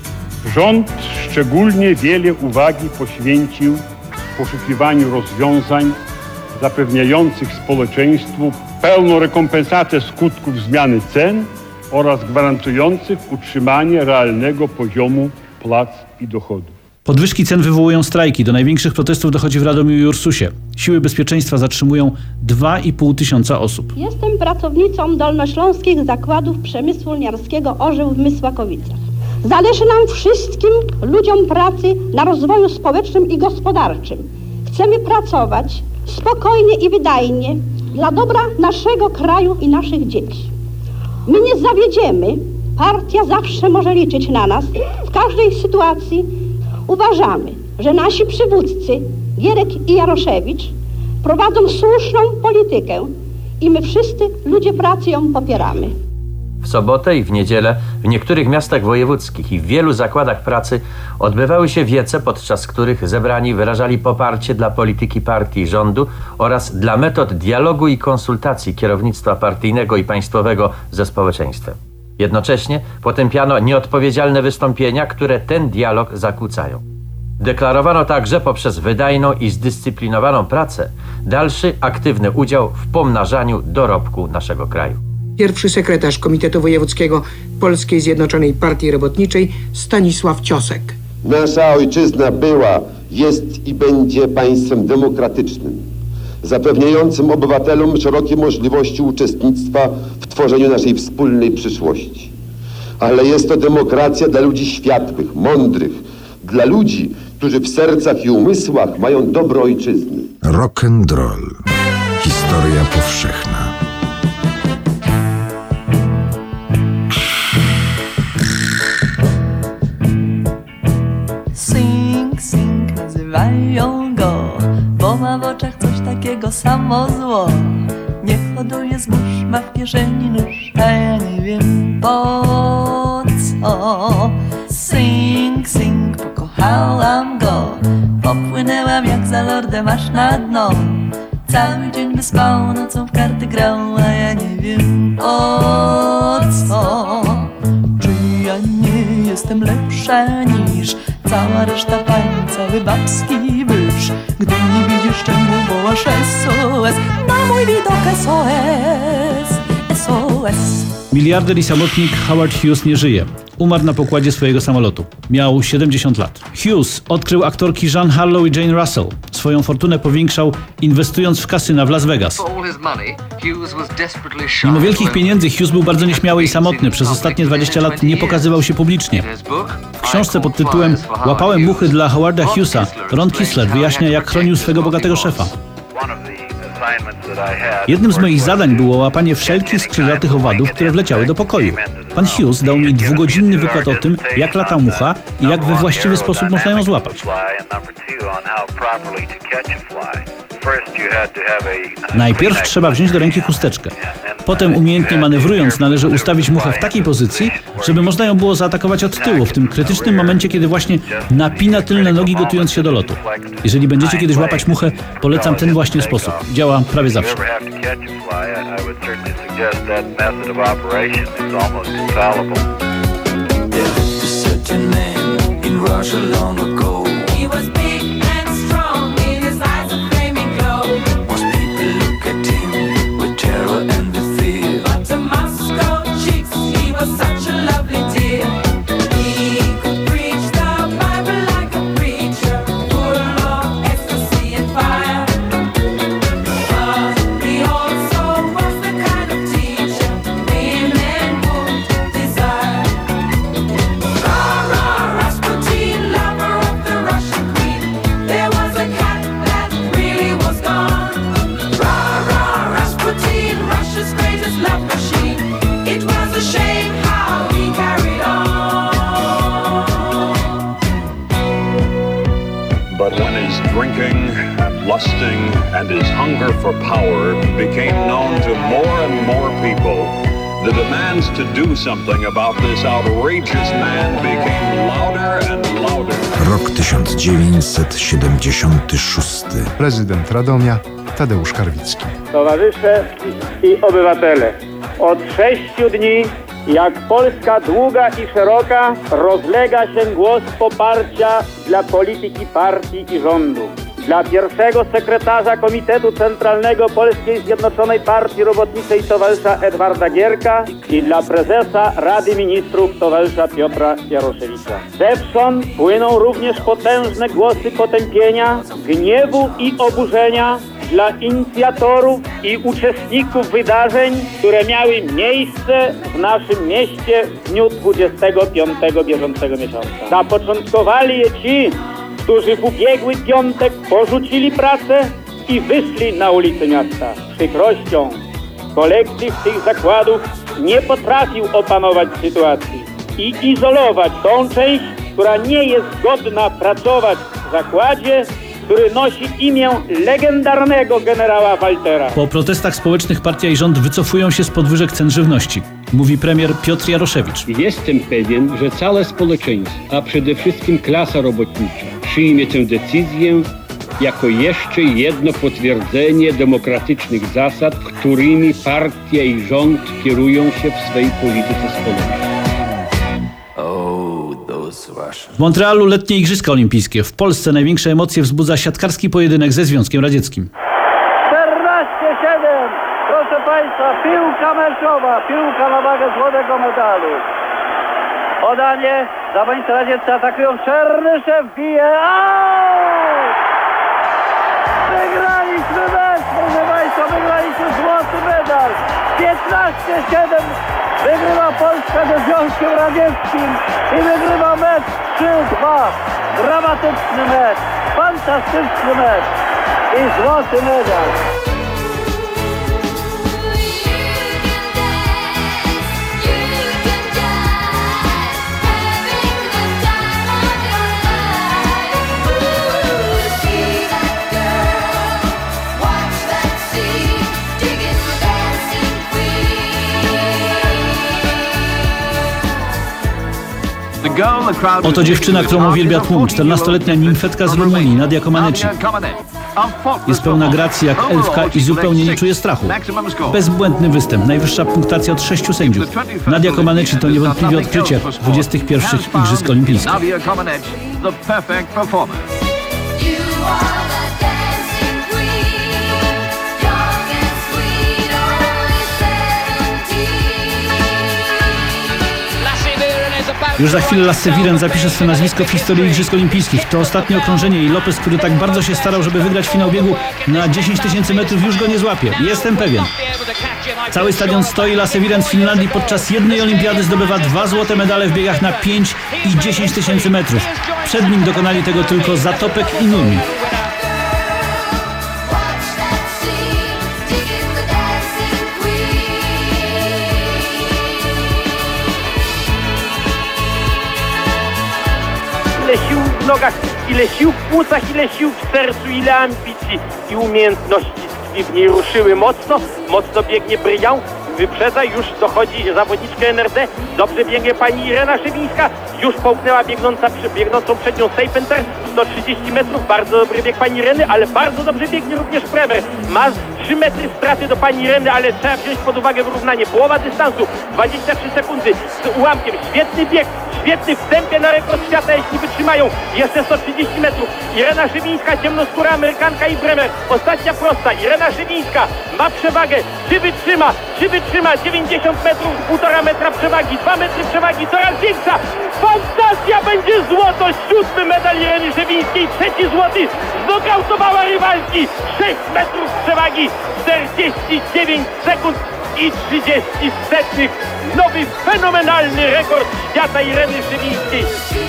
Rząd szczególnie wiele uwagi poświęcił poszukiwaniu rozwiązań zapewniających społeczeństwu pełną rekompensatę skutków zmiany cen oraz gwarantujących utrzymanie realnego poziomu płac i dochodów. Podwyżki cen wywołują strajki. Do największych protestów dochodzi w Radomiu i Ursusie. Siły bezpieczeństwa zatrzymują 2,5 tysiąca osób. Jestem pracownicą Dolnośląskich Zakładów Przemysłu Lniarskiego Orzeł w Mysłakowicach. Zależy nam wszystkim, ludziom pracy, na rozwoju społecznym i gospodarczym. Chcemy pracować spokojnie i wydajnie dla dobra naszego kraju i naszych dzieci. My nie zawiedziemy. Partia zawsze może liczyć na nas w każdej sytuacji. Uważamy, że nasi przywódcy, Gierek i Jaroszewicz, prowadzą słuszną politykę i my wszyscy, ludzie pracy, ją popieramy. W sobotę i w niedzielę w niektórych miastach wojewódzkich i w wielu zakładach pracy odbywały się wiece, podczas których zebrani wyrażali poparcie dla polityki partii i rządu oraz dla metod dialogu i konsultacji kierownictwa partyjnego i państwowego ze społeczeństwem. Jednocześnie potępiano nieodpowiedzialne wystąpienia, które ten dialog zakłócają. Deklarowano także poprzez wydajną i zdyscyplinowaną pracę dalszy aktywny udział w pomnażaniu dorobku naszego kraju. Pierwszy sekretarz Komitetu Wojewódzkiego Polskiej Zjednoczonej Partii Robotniczej Stanisław Ciosek. Nasza ojczyzna była, jest i będzie państwem demokratycznym, zapewniającym obywatelom szerokie możliwości uczestnictwa w tworzeniu naszej wspólnej przyszłości. Ale jest to demokracja dla ludzi światłych, mądrych, dla ludzi, którzy w sercach i umysłach mają dobro ojczyzny. Rock and roll. Historia powszechna. Sing, sing, nazywają go, bo ma w oczach coś takiego samo zło. Nie hoduje zbóż, ma w kieszeni nóż, a ja nie wiem po co. Sing, sing, pokochałam go, popłynęłam jak za lordem aż na dno. Cały dzień wyspał, nocą w karty grał, a ja nie wiem o co. Czy ja nie jestem lepsza niż cała reszta pań, cały babski wyż? Gdy nie widzisz, czemu wołasz SOS, na mój widok SOS, SOS. Miliarder i samotnik Howard Hughes nie żyje. Umarł na pokładzie swojego samolotu. Miał 70 lat. Hughes odkrył aktorki Jean Harlow i Jane Russell. Swoją fortunę powiększał, inwestując w kasyna w Las Vegas. Mimo wielkich pieniędzy Hughes był bardzo nieśmiały i samotny. Przez ostatnie 20 lat nie pokazywał się publicznie. W książce pod tytułem "Łapałem muchy dla Howarda Hughesa" Ron Kistler wyjaśnia, jak chronił swego bogatego szefa. Jednym z moich zadań było łapanie wszelkich skrzydlatych owadów, które wleciały do pokoju. Pan Hughes dał mi 2-godzinny wykład o tym, jak lata mucha i jak we właściwy sposób można ją złapać. Najpierw trzeba wziąć do ręki chusteczkę. Potem umiejętnie manewrując należy ustawić muchę w takiej pozycji, żeby można ją było zaatakować od tyłu, w tym krytycznym momencie, kiedy właśnie napina tylne nogi, gotując się do lotu. Jeżeli będziecie kiedyś łapać muchę, polecam ten właśnie sposób. Działa prawie zawsze. Lusting and his hunger for power became known to more and more people. The demands to do something about this outrageous man became louder and louder. Rok 1976. Prezydent Radomia Tadeusz Karwicki. Towarzysze i obywatele, od 6 dni, jak Polska długa i szeroka, rozlega się głos poparcia dla polityki partii i rządu. Dla pierwszego sekretarza Komitetu Centralnego Polskiej Zjednoczonej Partii Robotniczej towarzysza Edwarda Gierka i dla prezesa Rady Ministrów towarzysza Piotra Jaroszewicza. Zewsząd płyną również potężne głosy potępienia, gniewu i oburzenia dla inicjatorów i uczestników wydarzeń, które miały miejsce w naszym mieście w dniu 25 bieżącego miesiąca. Zapoczątkowali je ci, którzy w ubiegły piątek porzucili pracę i wyszli na ulice miasta. Z przykrością kolektyw tych zakładów nie potrafił opanować sytuacji i izolować tą część, która nie jest godna pracować w zakładzie, który nosi imię legendarnego generała Waltera. Po protestach społecznych partia i rząd wycofują się z podwyżek cen żywności, mówi premier Piotr Jaroszewicz. Jestem pewien, że całe społeczeństwo, a przede wszystkim klasa robotnicza, przyjmie tę decyzję jako jeszcze jedno potwierdzenie demokratycznych zasad, którymi partia i rząd kierują się w swej polityce społecznej. W Montrealu letnie Igrzyska Olimpijskie. W Polsce największe emocje wzbudza siatkarski pojedynek ze Związkiem Radzieckim. 14-7, proszę Państwa, piłka meczowa, piłka na wagę złotego medalu. Podanie, zawodnicy radzieccy atakują, Czernyszew bije, wygraliśmy mecz, proszę Państwa, wygraliśmy złoty medal. 15-7 wygrywa Polska ze Związkiem Radzieckim i wygrywa mecz 3-2. Dramatyczny mecz, fantastyczny mecz i złoty medal. Oto dziewczyna, którą uwielbia tłum, 14-letnia nimfetka z Rumunii, Nadia Comaneci. Jest pełna gracji jak elfka i zupełnie nie czuje strachu. Bezbłędny występ, najwyższa punktacja od 6 sędziów. Nadia Comaneci to niewątpliwie odkrycie 21 Igrzysk Olimpijskich. Już za chwilę Lasse Viren zapisze swe nazwisko w historii Igrzysk Olimpijskich. To ostatnie okrążenie i Lopez, który tak bardzo się starał, żeby wygrać finał biegu na 10 000 metrów, już go nie złapie. Jestem pewien. Cały stadion stoi. Lasse Viren z Finlandii podczas jednej olimpiady zdobywa 2 złote medale w biegach na 5 i 10 000 metrów. Przed nim dokonali tego tylko Zatopek i Nurmi. sił w nogach, ile sił w płucach, ile sił w sercu, ile ambicji i umiejętności tkwi w niej. Ruszyły mocno, mocno biegnie Bryjan, wyprzedza, już dochodzi zawodniczkę NRD, dobrze biegnie pani Irena Szywińska, już połknęła biegnącą przed nią Seipenter, 130 metrów, bardzo dobry bieg pani Ireny, ale bardzo dobrze biegnie również Bremer. Ma 3 metry straty do pani Ireny, ale trzeba wziąć pod uwagę wyrównanie. Połowa dystansu, 23 sekundy z ułamkiem, świetny bieg, świetny w tempie na rekord świata, jeśli wytrzymają. Jeszcze 130 metrów. Irena Szywińska, ciemnoskóra Amerykanka i Bremer. Ostatnia prosta. Irena Szywińska ma przewagę. Czy wytrzyma? 90 metrów, 1,5 metra przewagi, 2 metry przewagi, coraz większa. Fantazja, będzie złoto. 7. medal Ireny Szywińskiej, 3. złoty. Znokautowała rywalki. 6 metrów przewagi, 49 sekund i 30 setnych. Nowy, fenomenalny rekord świata Ireny Szywińskiej.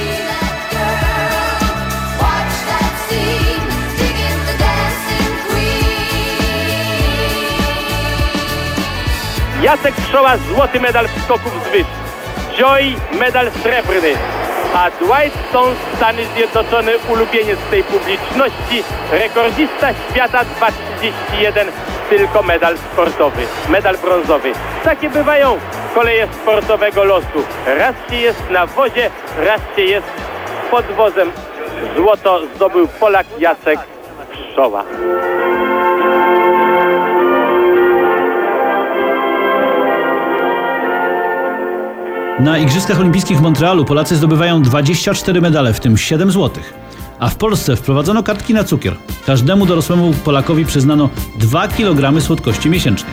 Jacek Wszoła, złoty medal w skoku wzwyż. Joy, medal srebrny. A Dwight Stone, Stany Zjednoczone, ulubieniec tej publiczności, rekordzista świata 2,31, tylko medal sportowy, medal brązowy. Takie bywają koleje sportowego losu. Raz się jest na wozie, raz się jest pod wozem. Złoto zdobył Polak Jacek Wszoła. Na Igrzyskach Olimpijskich w Montrealu Polacy zdobywają 24 medale, w tym 7 złotych. A w Polsce wprowadzono kartki na cukier. Każdemu dorosłemu Polakowi przyznano 2 kg słodkości miesięcznie.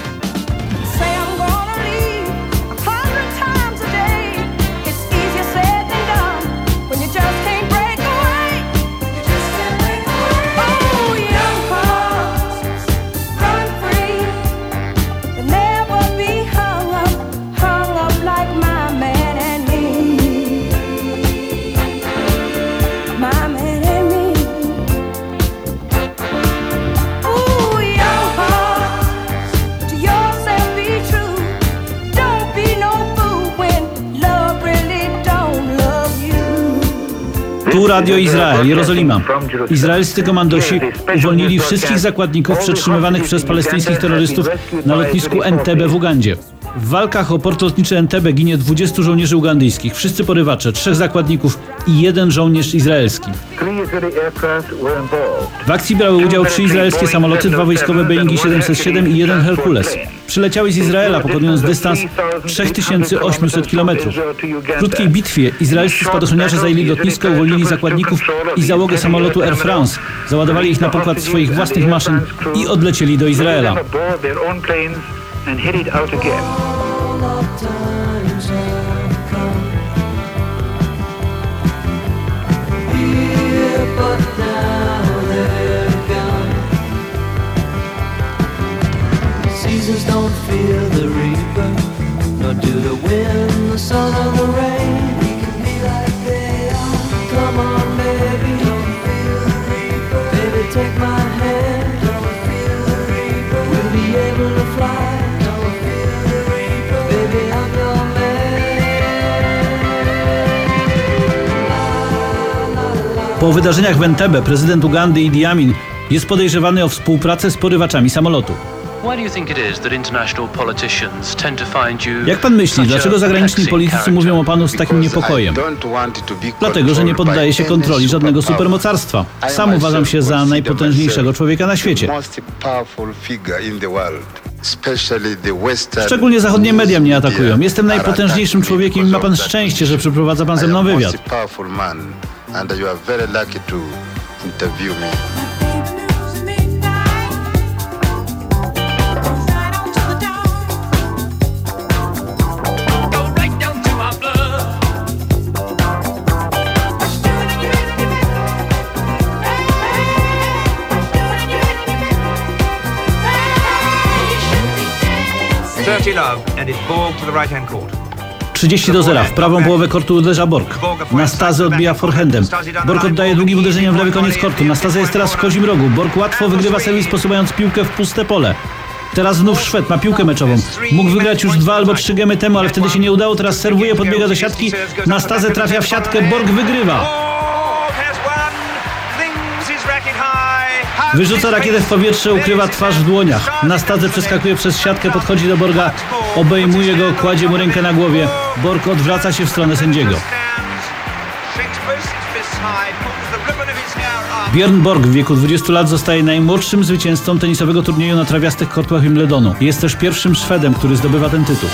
Tu Radio Izrael, Jerozolima. Izraelscy komandosi uwolnili wszystkich zakładników przetrzymywanych przez palestyńskich terrorystów na lotnisku Entebbe w Ugandzie. W walkach o port lotniczy Entebbe ginie 20 żołnierzy ugandyjskich, wszyscy porywacze, 3 zakładników i 1 żołnierz izraelski. W akcji brały udział 3 izraelskie samoloty, 2 wojskowe Boeingi 707 i 1 Herkules. Przyleciały z Izraela, pokonując dystans 3800 km. W krótkiej bitwie izraelscy spadochroniarze zajęli lotnisko, uwolnili zakładników i załogę samolotu Air France. Załadowali ich na pokład swoich własnych maszyn i odlecieli do Izraela. Seasons don't fear the reaper, nor do the wind, the sun or the rain. We can be like they are. Come on, baby, don't feel the reaper. Baby, take my hand, don't feel the reaper. We'll be able to fly, don't feel the reaper. Baby, I'm your man. Po wydarzeniach w Entebbe prezydent Ugandy Idi Amin jest podejrzewany o współpracę z porywaczami samolotu. Jak pan myśli, dlaczego zagraniczni politycy mówią o panu z takim niepokojem? Dlatego, że nie poddaje się kontroli żadnego supermocarstwa. Sam uważam się za najpotężniejszego człowieka na świecie. Szczególnie zachodnie media mnie atakują. Jestem najpotężniejszym człowiekiem i ma pan szczęście, że przeprowadza pan ze mną wywiad. And it's Borg to the right-hand court. 30-0. W prawą połowę kortu uderza Borg. Nastase odbija forehandem. Borg oddaje długim uderzeniem w lewy koniec kortu. Nastase jest teraz w kozim rogu. Borg łatwo wygrywa serwis, posuwając piłkę w puste pole. Teraz znów Szwed ma piłkę meczową. Mógł wygrać już 2 albo 3 gemy temu, ale wtedy się nie udało. Teraz serwuje, podbiega do siatki. Nastase trafia w siatkę. Borg wygrywa. Wyrzuca rakietę w powietrze, ukrywa twarz w dłoniach. Na stadze przeskakuje przez siatkę, podchodzi do Borga, obejmuje go, kładzie mu rękę na głowie. Borg odwraca się w stronę sędziego. Björn Borg w wieku 20 lat zostaje najmłodszym zwycięzcą tenisowego turnieju na trawiastych kortach Wimbledonu. Jest też pierwszym Szwedem, który zdobywa ten tytuł.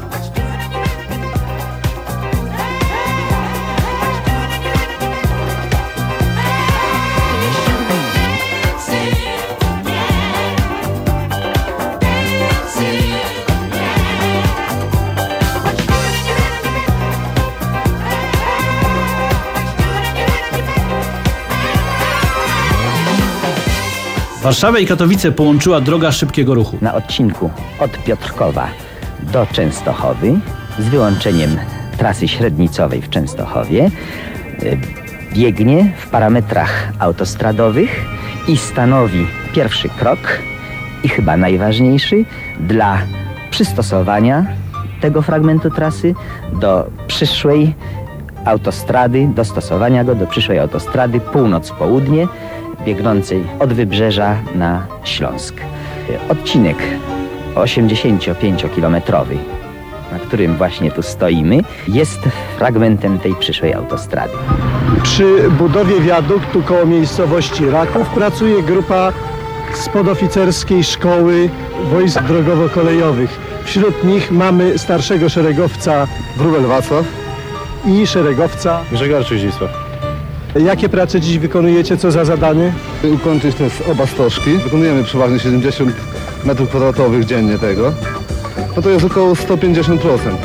Warszawę i Katowice połączyła droga szybkiego ruchu. Na odcinku od Piotrkowa do Częstochowy, z wyłączeniem trasy średnicowej w Częstochowie, biegnie w parametrach autostradowych i stanowi pierwszy krok i chyba najważniejszy dla przystosowania tego fragmentu trasy do przyszłej autostrady, dostosowania go do przyszłej autostrady północ-południe, biegnącej od Wybrzeża na Śląsk. Odcinek 85-kilometrowy, na którym właśnie tu stoimy, jest fragmentem tej przyszłej autostrady. Przy budowie wiaduktu koło miejscowości Raków pracuje grupa z podoficerskiej szkoły wojsk drogowo-kolejowych. Wśród nich mamy starszego szeregowca Wróbel Wacław i szeregowca Grzegorczyk Zdzisław. Jakie prace dziś wykonujecie? Co za zadanie? Ukończyć te oba stożki. Wykonujemy przeważnie 70 m2 dziennie tego. No to jest około 150%.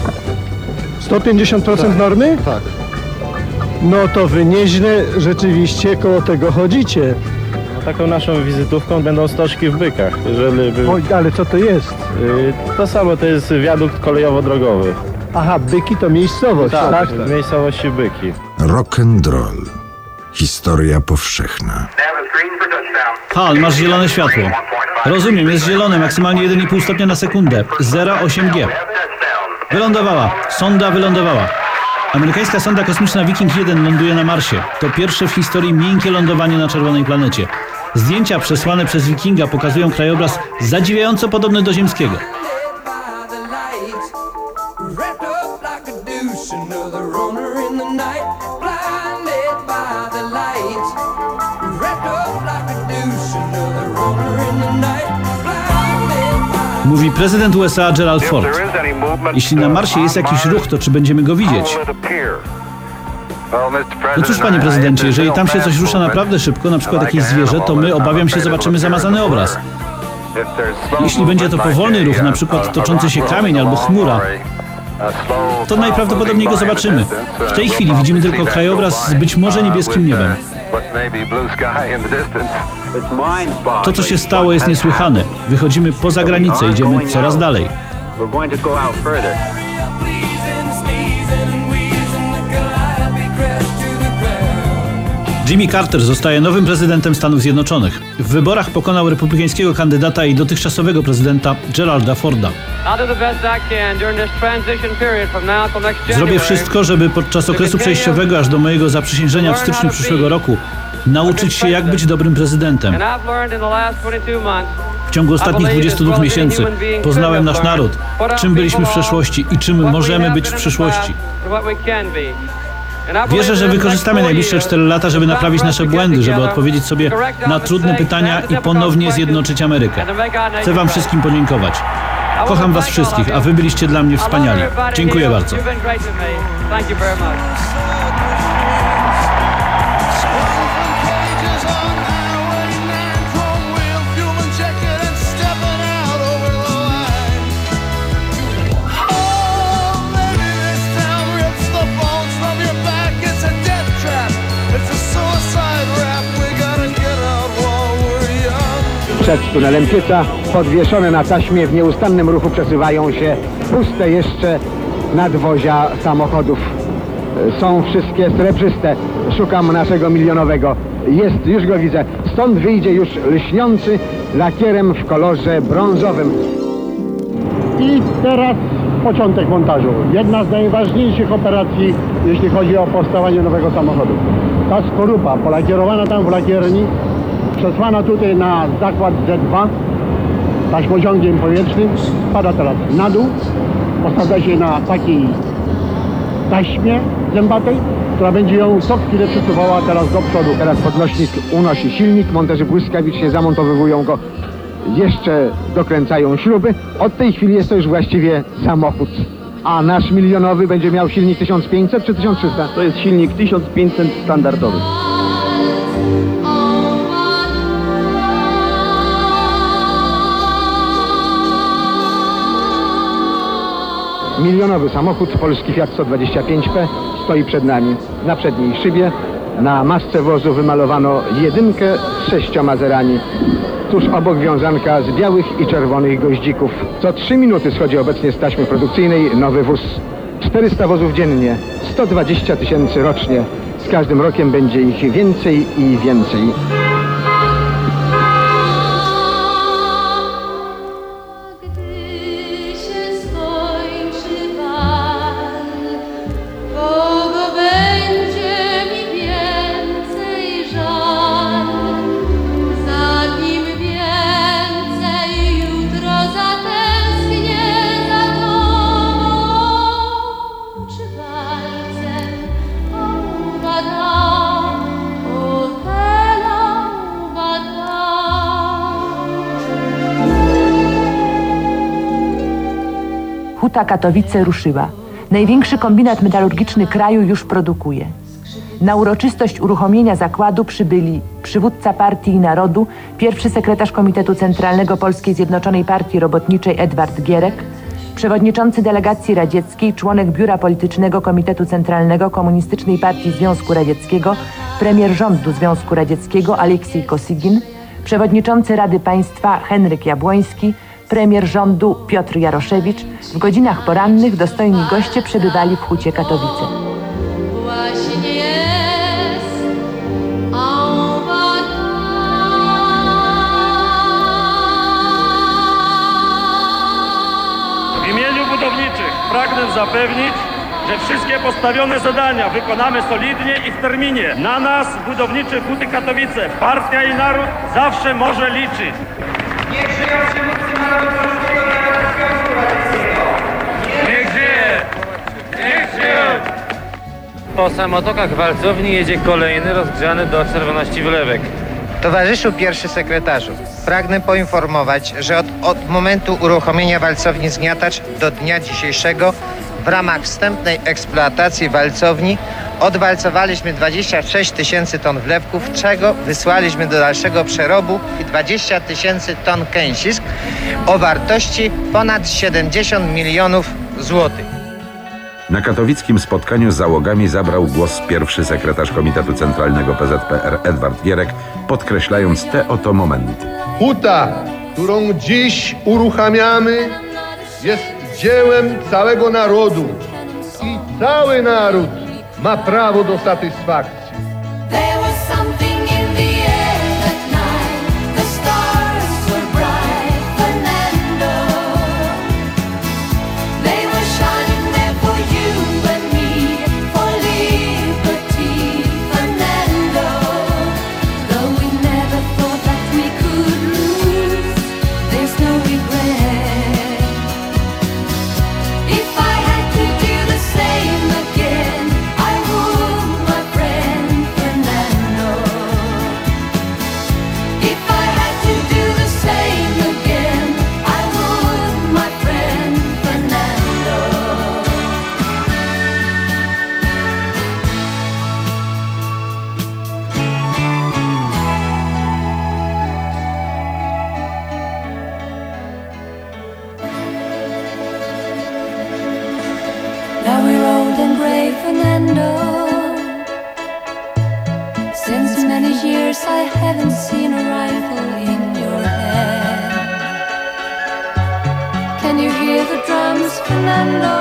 150% tak. Normy? Tak. No to wy nieźle rzeczywiście koło tego chodzicie. No, taką naszą wizytówką będą stożki w Bykach. Oj, ale co to jest? To samo, to jest wiadukt kolejowo-drogowy. Aha, Byki to miejscowość. Tak, w miejscowości Byki. Rock'n'roll. Historia powszechna. Hal, masz zielone światło. Rozumiem, jest zielone, maksymalnie 1,5 stopnia na sekundę. 0,8G. Wylądowała. Sonda wylądowała. Amerykańska sonda kosmiczna Viking 1 ląduje na Marsie. To pierwsze w historii miękkie lądowanie na czerwonej planecie. Zdjęcia przesłane przez Vikinga pokazują krajobraz zadziwiająco podobny do ziemskiego. Mówi prezydent USA Gerald Ford. Jeśli na Marsie jest jakiś ruch, to czy będziemy go widzieć? No cóż, panie prezydencie, jeżeli tam się coś rusza naprawdę szybko, na przykład jakieś zwierzę, to my, obawiam się, zobaczymy zamazany obraz. Jeśli będzie to powolny ruch, na przykład toczący się kamień albo chmura, to najprawdopodobniej go zobaczymy. W tej chwili widzimy tylko krajobraz z być może niebieskim niebem. To, co się stało, jest niesłychane. Wychodzimy poza granicę, idziemy coraz dalej. Jimmy Carter zostaje nowym prezydentem Stanów Zjednoczonych. W wyborach pokonał republikańskiego kandydata i dotychczasowego prezydenta Geralda Forda. Zrobię wszystko, żeby podczas okresu przejściowego aż do mojego zaprzysiężenia w styczniu przyszłego roku nauczyć się, jak być dobrym prezydentem. W ciągu ostatnich 22 miesięcy poznałem nasz naród, czym byliśmy w przeszłości i czym możemy być w przyszłości. Wierzę, że wykorzystamy najbliższe 4 lata, żeby naprawić nasze błędy, żeby odpowiedzieć sobie na trudne pytania i ponownie zjednoczyć Amerykę. Chcę wam wszystkim podziękować. Kocham was wszystkich, a wy byliście dla mnie wspaniali. Dziękuję bardzo. Przed tunelem Pieca, podwieszone na taśmie, w nieustannym ruchu przesuwają się puste jeszcze nadwozia samochodów. Są wszystkie srebrzyste. Szukam naszego milionowego. Jest, już go widzę. Stąd wyjdzie już lśniący lakierem w kolorze brązowym. I teraz początek montażu. Jedna z najważniejszych operacji, jeśli chodzi o powstawanie nowego samochodu. Ta skorupa polakierowana tam w lakierni przesłana tutaj na zakład Z2 taśmociągiem powietrznym. Spada teraz na dół. Postawia się na takiej taśmie zębatej, która będzie ją co chwilę przesuwała teraz do przodu. Teraz podnośnik unosi silnik, monterzy błyskawicznie zamontowywują go, jeszcze dokręcają śruby. Od tej chwili jest to już właściwie samochód. A nasz milionowy będzie miał silnik 1500 czy 1300? To jest silnik 1500 standardowy. Milionowy samochód, polski Fiat 125P, stoi przed nami. Na przedniej szybie, na masce wozu wymalowano jedynkę z 6 zerami. Tuż obok wiązanka z białych i czerwonych goździków. Co 3 minuty schodzi obecnie z taśmy produkcyjnej nowy wóz. 400 wozów dziennie, 120 000 rocznie. Z każdym rokiem będzie ich więcej i więcej. Huta Katowice ruszyła. Największy kombinat metalurgiczny kraju już produkuje. Na uroczystość uruchomienia zakładu przybyli przywódca Partii i Narodu, pierwszy sekretarz Komitetu Centralnego Polskiej Zjednoczonej Partii Robotniczej Edward Gierek, przewodniczący delegacji radzieckiej, członek Biura Politycznego Komitetu Centralnego Komunistycznej Partii Związku Radzieckiego, premier rządu Związku Radzieckiego Aleksiej Kosygin, przewodniczący Rady Państwa Henryk Jabłoński, premier rządu Piotr Jaroszewicz. W godzinach porannych dostojni goście przebywali w Hucie Katowice. W imieniu budowniczych pragnę zapewnić, że wszystkie postawione zadania wykonamy solidnie i w terminie. Na nas, budowniczych Huty Katowice, Partia i Naród zawsze może liczyć. Niech żyją przywódcy narodu polskiego dla Związku Radzieckiego! Niech żyje! Niech żyje! Po samotokach walcowni jedzie kolejny rozgrzany do czerwoności wylewek. Towarzyszu pierwszy sekretarzu, pragnę poinformować, że od momentu uruchomienia walcowni Zgniatacz do dnia dzisiejszego w ramach wstępnej eksploatacji walcowni odwalcowaliśmy 26 000 ton wlewków, czego wysłaliśmy do dalszego przerobu 20 000 ton kęsisk o wartości ponad 70 milionów złotych. Na katowickim spotkaniu z załogami zabrał głos pierwszy sekretarz Komitetu Centralnego PZPR Edward Gierek, podkreślając te oto momenty. Huta, którą dziś uruchamiamy, jest dziełem całego narodu i cały naród ma prawo do satysfakcji. Now we're old and gray, Fernando. Since many years I haven't seen a rifle in your hand. Can you hear the drums, Fernando?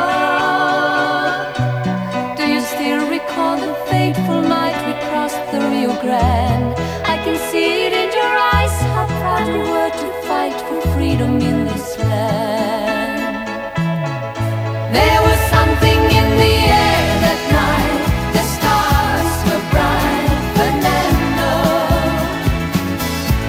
Do you still recall the fateful night we crossed the Rio Grande? I can see it in your eyes, how proud you were to fight for freedom in this land. There was something in the air that night. The stars were bright, Fernando.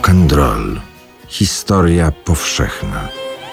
Rock'n'roll. Historia powszechna.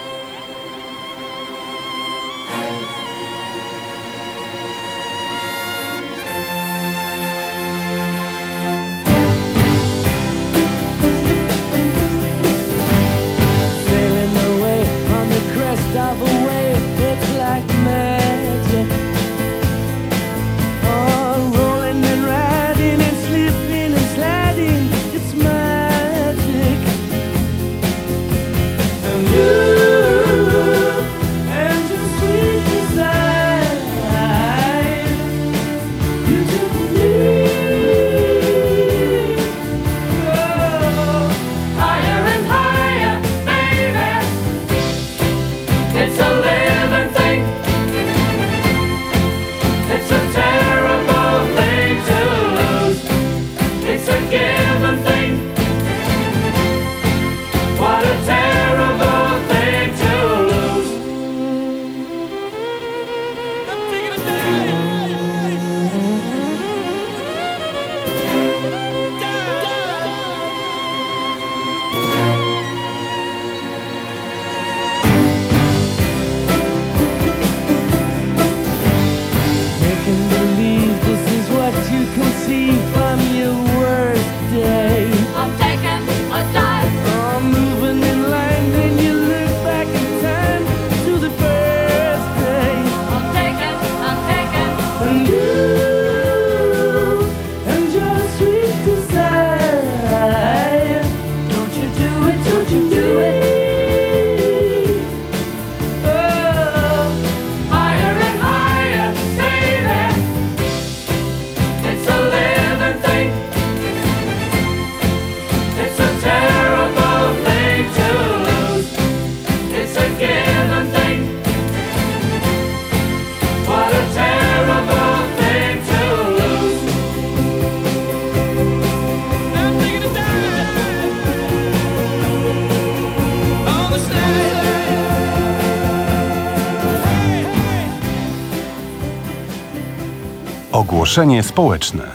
Ogłoszenie społeczne.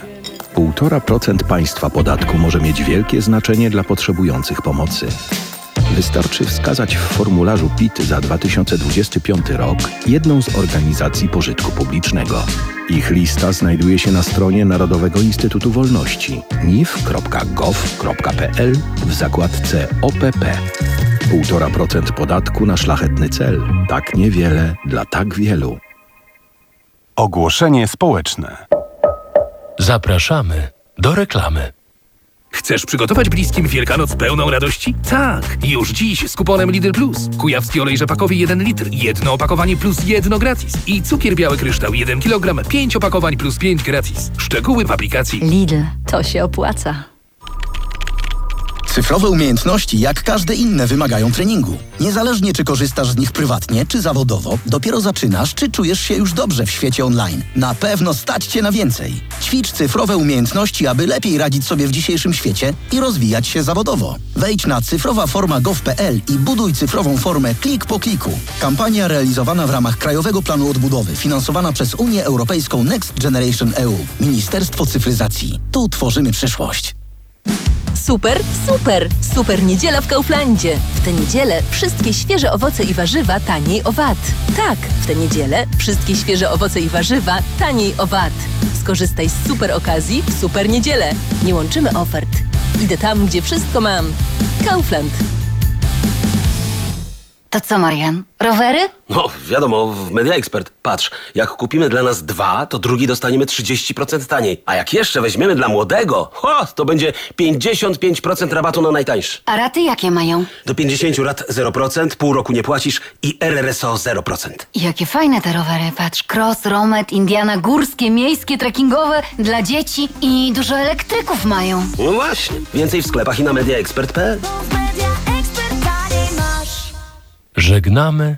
1,5% państwa podatku może mieć wielkie znaczenie dla potrzebujących pomocy. Wystarczy wskazać w formularzu PIT za 2025 rok jedną z organizacji pożytku publicznego. Ich lista znajduje się na stronie Narodowego Instytutu Wolności nif.gov.pl w zakładce OPP. 1,5% podatku na szlachetny cel. Tak niewiele dla tak wielu. Ogłoszenie społeczne. Zapraszamy do reklamy. Chcesz przygotować bliskim Wielkanoc pełną radości? Tak! Już dziś z kuponem Lidl Plus. Kujawski olej rzepakowy 1 litr, jedno opakowanie plus jedno gratis. I cukier biały kryształ 1 kg, 5 opakowań plus 5 gratis. Szczegóły w aplikacji. Lidl, to się opłaca. Cyfrowe umiejętności, jak każde inne, wymagają treningu. Niezależnie czy korzystasz z nich prywatnie, czy zawodowo, dopiero zaczynasz, czy czujesz się już dobrze w świecie online. Na pewno stać Cię na więcej. Ćwicz cyfrowe umiejętności, aby lepiej radzić sobie w dzisiejszym świecie i rozwijać się zawodowo. Wejdź na cyfrowaforma.gov.pl i buduj cyfrową formę klik po kliku. Kampania realizowana w ramach Krajowego Planu Odbudowy, finansowana przez Unię Europejską Next Generation EU. Ministerstwo Cyfryzacji. Tu tworzymy przyszłość. Super, super! Super niedziela w Kauflandzie. W tę niedzielę wszystkie świeże owoce i warzywa taniej o VAT. Tak, w tę niedzielę wszystkie świeże owoce i warzywa taniej o VAT. Skorzystaj z super okazji w super niedzielę. Nie łączymy ofert. Idę tam, gdzie wszystko mam. Kaufland. To co, Marian? Rowery? No, wiadomo, w Media Expert. Patrz, jak kupimy dla nas 2, to drugi dostaniemy 30% taniej. A jak jeszcze weźmiemy dla młodego, to będzie 55% rabatu na najtańszy. A raty jakie mają? Do 50 rat 0%, pół roku nie płacisz i RRSO 0%. Jakie fajne te rowery. Patrz, cross, romet, Indiana, górskie, miejskie, trekkingowe, dla dzieci i dużo elektryków mają. No właśnie. Więcej w sklepach i na mediaexpert.pl. Żegnamy